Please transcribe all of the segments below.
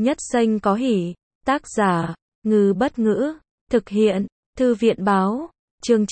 Nhất xanh có hỉ. Tác giả, Ngư Bất Ngữ. Thực hiện, Thư viện Báo. Chương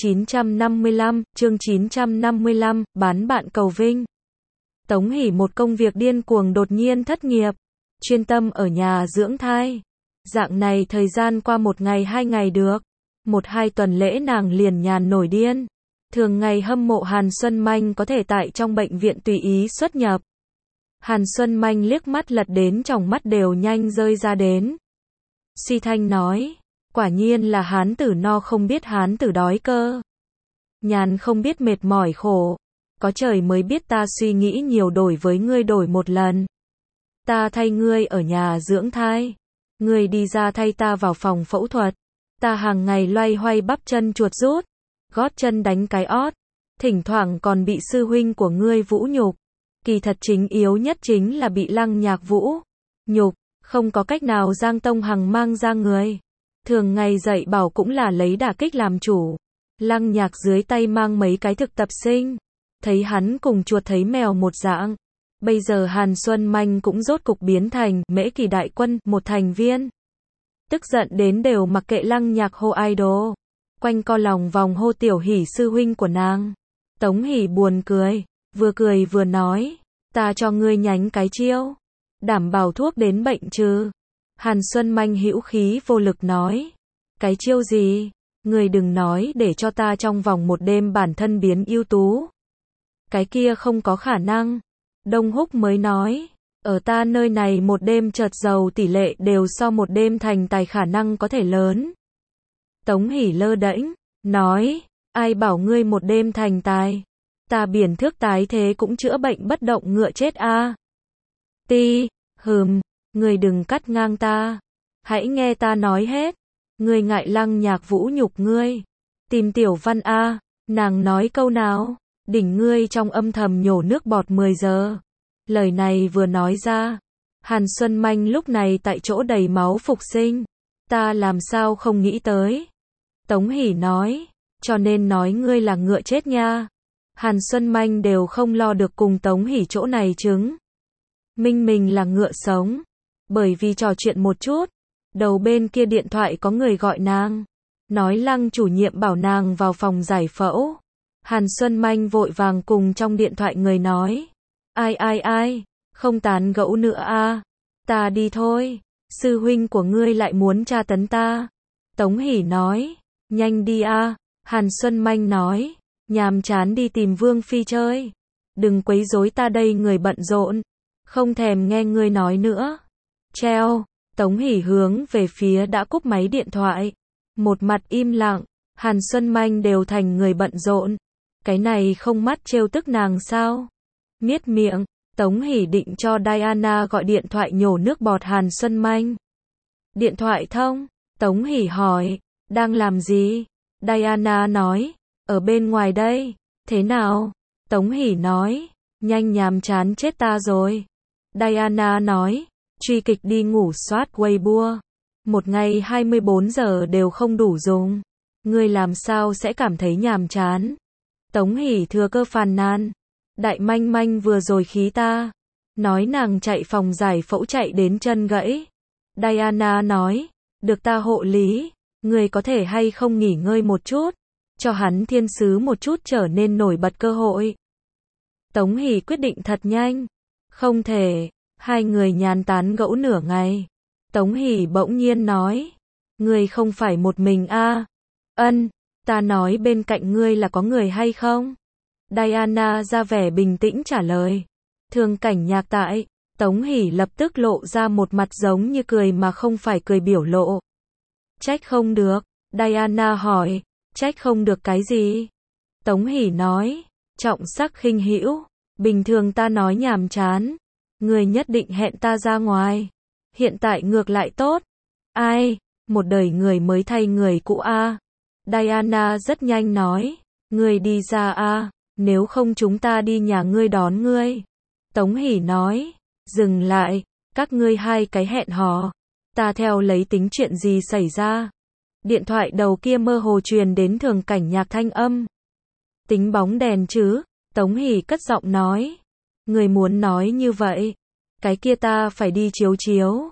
955, bán bạn cầu vinh. Tống Hỷ một công việc điên cuồng đột nhiên thất nghiệp, chuyên tâm ở nhà dưỡng thai. Dạng này thời gian qua 1 ngày 2 ngày được, 1-2 tuần lễ nàng liền nhàn nổi điên. Thường ngày hâm mộ Hàn Xuân Manh có thể tại trong bệnh viện tùy ý xuất nhập. Hàn Xuân Manh liếc mắt lật đến tròng mắt đều nhanh rơi ra đến. Suy thanh nói, quả nhiên là hán tử no không biết hán tử đói cơ. Nhàn không biết mệt mỏi khổ. Có trời mới biết ta suy nghĩ nhiều đổi với ngươi đổi một lần. Ta thay ngươi ở nhà dưỡng thai. Ngươi đi ra thay ta vào phòng phẫu thuật. Ta hàng ngày loay hoay bắp chân chuột rút, gót chân đánh cái ót. Thỉnh thoảng còn bị sư huynh của ngươi vũ nhục. Kỳ thật chính yếu nhất chính là bị Lăng Nhạc vũ nhục, không có cách nào Giang Tông Hằng mang ra người. Thường ngày dạy bảo cũng là lấy đả kích làm chủ. Lăng Nhạc dưới tay mang mấy cái thực tập sinh, thấy hắn cùng chuột thấy mèo một dạng. Bây giờ Hàn Xuân Manh cũng rốt cục biến thành Mễ Kỳ đại quân, một thành viên. Tức giận đến đều mặc kệ Lăng Nhạc hô idol, quanh co lòng vòng hô Tiểu Hỷ sư huynh của nàng. Tống Hỷ buồn cười vừa nói, ta cho ngươi nhánh cái chiêu, đảm bảo thuốc đến bệnh trừ. Hàn Xuân Manh hữu khí vô lực nói, cái chiêu gì? Ngươi đừng nói để cho ta trong vòng 1 đêm bản thân biến ưu tú. Cái kia không có khả năng. Đông Húc mới nói, ở ta nơi này 1 đêm chợt giàu tỷ lệ đều so 1 đêm thành tài khả năng có thể lớn. Tống Hỷ lơ đễnh, nói, ai bảo ngươi 1 đêm thành tài? Ta biển thước tái thế cũng chữa bệnh bất động ngựa chết a. Ngươi đừng cắt ngang ta. Hãy nghe ta nói hết. Ngươi ngại Lăng Nhạc vũ nhục ngươi. Tìm Tiểu Văn a. Nàng nói câu nào, đỉnh ngươi trong âm thầm nhổ nước bọt 10 giờ. Lời này vừa nói ra, Hàn Xuân Manh lúc này tại chỗ đầy máu phục sinh. Ta làm sao không nghĩ tới. Tống Hỷ nói, cho nên nói ngươi là ngựa chết nha. Hàn Xuân Manh đều không lo được cùng Tống Hỷ chỗ này chứng minh mình là ngựa sống. Bởi vì trò chuyện một chút, đầu bên kia điện thoại có người gọi nàng, nói Lăng chủ nhiệm bảo nàng vào phòng giải phẫu. Hàn Xuân Manh vội vàng cùng trong điện thoại người nói, ai, không tán gẫu nữa a, ta đi thôi, sư huynh của ngươi lại muốn tra tấn ta. Tống Hỷ nói, nhanh đi a. Hàn Xuân Manh nói, nhàm chán đi tìm Vương Phi chơi, đừng quấy rối ta đây người bận rộn, không thèm nghe ngươi nói nữa. Treo. Tống Hỷ hướng về phía đã cúp máy điện thoại, một mặt im lặng. Hàn Xuân Manh đều thành người bận rộn, cái này không mắt trêu tức nàng sao? Miết miệng. Tống Hỷ định cho Diana gọi điện thoại nhổ nước bọt Hàn Xuân Manh. Điện thoại thông. Tống Hỷ hỏi, đang làm gì? Diana nói, ở bên ngoài đây. Thế nào? Tống Hỷ nói, nhanh nhàm chán chết ta rồi. Diana nói, truy kịch đi ngủ soát Weibo. 1 ngày 24 giờ đều không đủ dùng. Ngươi làm sao sẽ cảm thấy nhàm chán? Tống Hỷ thừa cơ phàn nàn. Đại Manh Manh vừa rồi khí ta. Nói nàng chạy phòng giải phẫu chạy đến chân gãy. Diana nói, được ta hộ lý. Ngươi có thể hay không nghỉ ngơi một chút, cho hắn thiên sứ một chút trở nên nổi bật cơ hội. Tống Hỷ quyết định thật nhanh. Không thể. Hai người nhàn tán gẫu nửa ngày. Tống Hỷ bỗng nhiên nói, ngươi không phải một mình a? Ân, ta nói bên cạnh ngươi là có người hay không? Diana ra vẻ bình tĩnh trả lời, Thường Cảnh Nhạc tại. Tống Hỷ lập tức lộ ra một mặt giống như cười mà không phải cười biểu lộ. Trách không được. Diana hỏi, trách không được cái gì? Tống Hỷ nói, trọng sắc khinh hữu. Bình thường ta nói nhàm chán, ngươi nhất định hẹn ta ra ngoài. Hiện tại ngược lại tốt. Ai, một đời người mới thay người cũ a. Diana rất nhanh nói, ngươi đi ra a, nếu không chúng ta đi nhà ngươi đón ngươi. Tống Hỷ nói, dừng lại, các ngươi hai cái hẹn hò, ta theo lấy tính chuyện gì xảy ra. Điện thoại đầu kia mơ hồ truyền đến Thường Cảnh Nhạc thanh âm. Tính bóng đèn chứ? Tống Hỷ cất giọng nói. Người muốn nói như vậy, cái kia ta phải đi chiếu chiếu.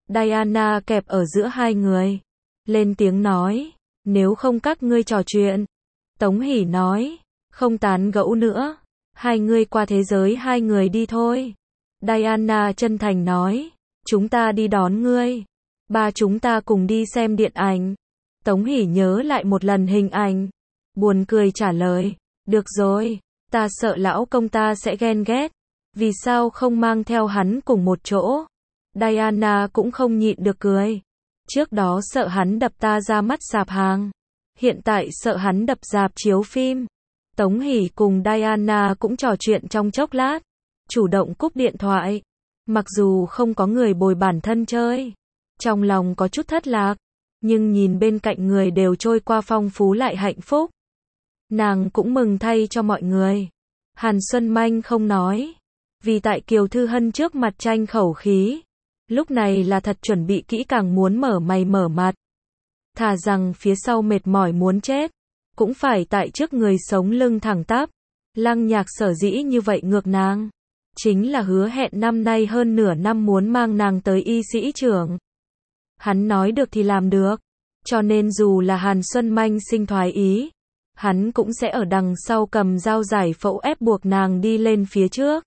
Diana kẹp ở giữa hai người. Lên tiếng nói, nếu không các ngươi trò chuyện. Tống Hỷ nói, không tán gẫu nữa. Hai người qua thế giới hai người đi thôi. Diana chân thành nói, chúng ta đi đón ngươi. Ba chúng ta cùng đi xem điện ảnh. Tống Hỷ nhớ lại một lần hình ảnh. Buồn cười trả lời, được rồi, ta sợ lão công ta sẽ ghen ghét. Vì sao không mang theo hắn cùng một chỗ? Diana cũng không nhịn được cười. Trước đó sợ hắn đập ta ra mắt rạp hàng. Hiện tại sợ hắn đập rạp chiếu phim. Tống Hỷ cùng Diana cũng trò chuyện trong chốc lát. Chủ động cúp điện thoại. Mặc dù không có người bồi bản thân chơi. Trong lòng có chút thất lạc. Nhưng nhìn bên cạnh người đều trôi qua phong phú lại hạnh phúc. Nàng cũng mừng thay cho mọi người. Hàn Xuân Manh không nói. Vì tại Kiều Thư Hân trước mặt tranh khẩu khí. Lúc này là thật chuẩn bị kỹ càng muốn mở mày mở mặt. Thà rằng phía sau mệt mỏi muốn chết. Cũng phải tại trước người sống lưng thẳng tắp. Lăng Nhạc sở dĩ như vậy ngược nàng. Chính là hứa hẹn năm nay hơn nửa năm muốn mang nàng tới y sĩ trưởng. Hắn nói được thì làm được. Cho nên dù là Hàn Xuân Manh sinh thoái ý. Hắn cũng sẽ ở đằng sau cầm dao giải phẫu ép buộc nàng đi lên phía trước.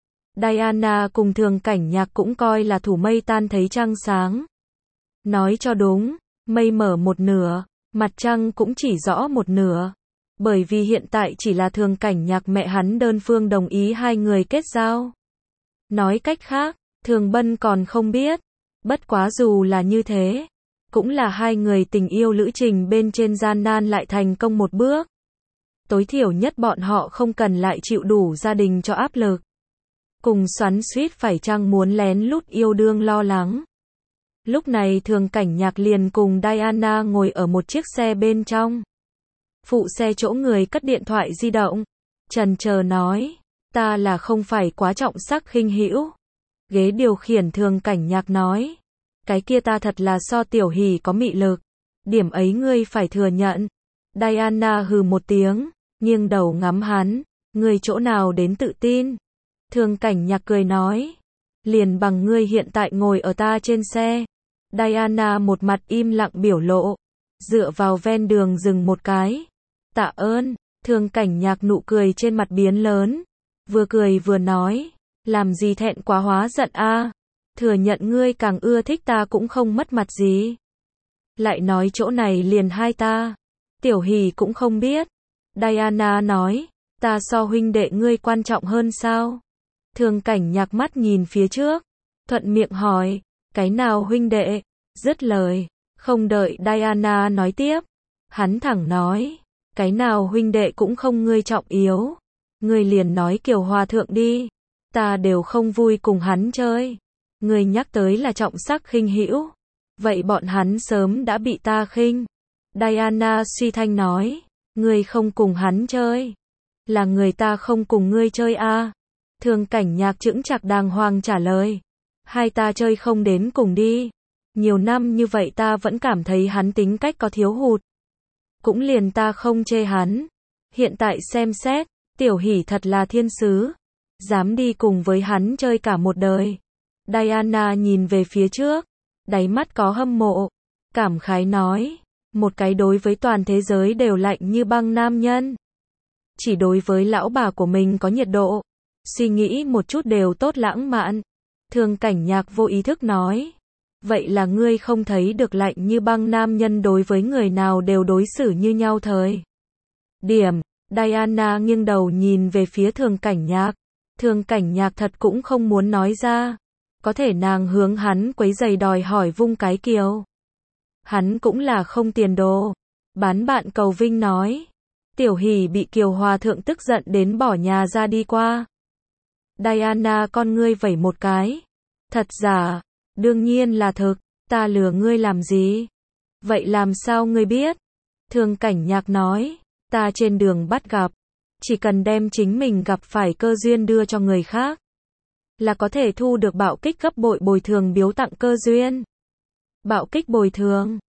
Diana cùng Thường Cảnh Nhạc cũng coi là thủ mây tan thấy trăng sáng. Nói cho đúng, mây mở một nửa, mặt trăng cũng chỉ rõ một nửa. Bởi vì hiện tại chỉ là Thường Cảnh Nhạc mẹ hắn đơn phương đồng ý hai người kết giao. Nói cách khác, Thường Bân còn không biết. Bất quá dù là như thế, cũng là hai người tình yêu lữ trình bên trên gian nan lại thành công một bước. Tối thiểu nhất bọn họ không cần lại chịu đủ gia đình cho áp lực. Cùng xoắn xuýt phải chăng muốn lén lút yêu đương lo lắng. Lúc này Thường Cảnh Nhạc liền cùng Diana ngồi ở một chiếc xe bên trong. Phụ xe chỗ người cất điện thoại di động. Chần chờ nói, ta là không phải quá trọng sắc khinh hữu. Ghế điều khiển Thường Cảnh Nhạc nói, cái kia ta thật là so Tiểu Hỷ có mị lực. Điểm ấy ngươi phải thừa nhận. Diana hừ một tiếng, nghiêng đầu ngắm hắn, ngươi chỗ nào đến tự tin. Thường Cảnh Nhạc cười nói, liền bằng ngươi hiện tại ngồi ở ta trên xe. Diana một mặt im lặng biểu lộ, dựa vào ven đường dừng một cái. Tạ ơn. Thường Cảnh Nhạc nụ cười trên mặt biến lớn, vừa cười vừa nói, làm gì thẹn quá hóa giận a? Thừa nhận ngươi càng ưa thích ta cũng không mất mặt gì. Lại nói chỗ này liền hai ta. Tiểu Hỷ cũng không biết. Diana nói, ta so huynh đệ ngươi quan trọng hơn sao? Thường Cảnh Nhạc mắt nhìn phía trước, thuận miệng hỏi, cái nào huynh đệ? Dứt lời, không đợi Diana nói tiếp, hắn thẳng nói, cái nào huynh đệ cũng không ngươi trọng yếu. Ngươi liền nói Kiều Hòa Thượng đi, ta đều không vui cùng hắn chơi. Ngươi nhắc tới là trọng sắc khinh hữu, vậy bọn hắn sớm đã bị ta khinh. Diana suy thanh nói, ngươi không cùng hắn chơi, là người ta không cùng ngươi chơi a. Thường Cảnh Nhạc chững chạc đàng hoàng trả lời, hai ta chơi không đến cùng đi. Nhiều năm như vậy ta vẫn cảm thấy hắn tính cách có thiếu hụt. Cũng liền ta không chê hắn. Hiện tại xem xét, Tiểu Hỷ thật là thiên sứ. Dám đi cùng với hắn chơi cả một đời. Diana nhìn về phía trước, đáy mắt có hâm mộ. Cảm khái nói, một cái đối với toàn thế giới đều lạnh như băng nam nhân. Chỉ đối với lão bà của mình có nhiệt độ. Suy nghĩ một chút đều tốt lãng mạn. Thường Cảnh Nhạc vô ý thức nói, vậy là ngươi không thấy được lạnh như băng nam nhân đối với người nào đều đối xử như nhau thời điểm. Diana nghiêng đầu nhìn về phía Thường Cảnh Nhạc. Thường Cảnh Nhạc thật cũng không muốn nói ra. Có thể nàng hướng hắn quấy giày đòi hỏi vung cái kiều. Hắn cũng là không tiền đồ. Bán bạn cầu vinh nói. Tiểu Hỷ bị Kiều Hòa Thượng tức giận đến bỏ nhà ra đi qua. Diana con ngươi vẩy một cái. Thật giả? Đương nhiên là thực, ta lừa ngươi làm gì? Vậy làm sao ngươi biết? Thường Cảnh Nhạc nói, ta trên đường bắt gặp. Chỉ cần đem chính mình gặp phải cơ duyên đưa cho người khác, là có thể thu được bạo kích gấp bội bồi thường biếu tặng cơ duyên. Bạo kích bồi thường.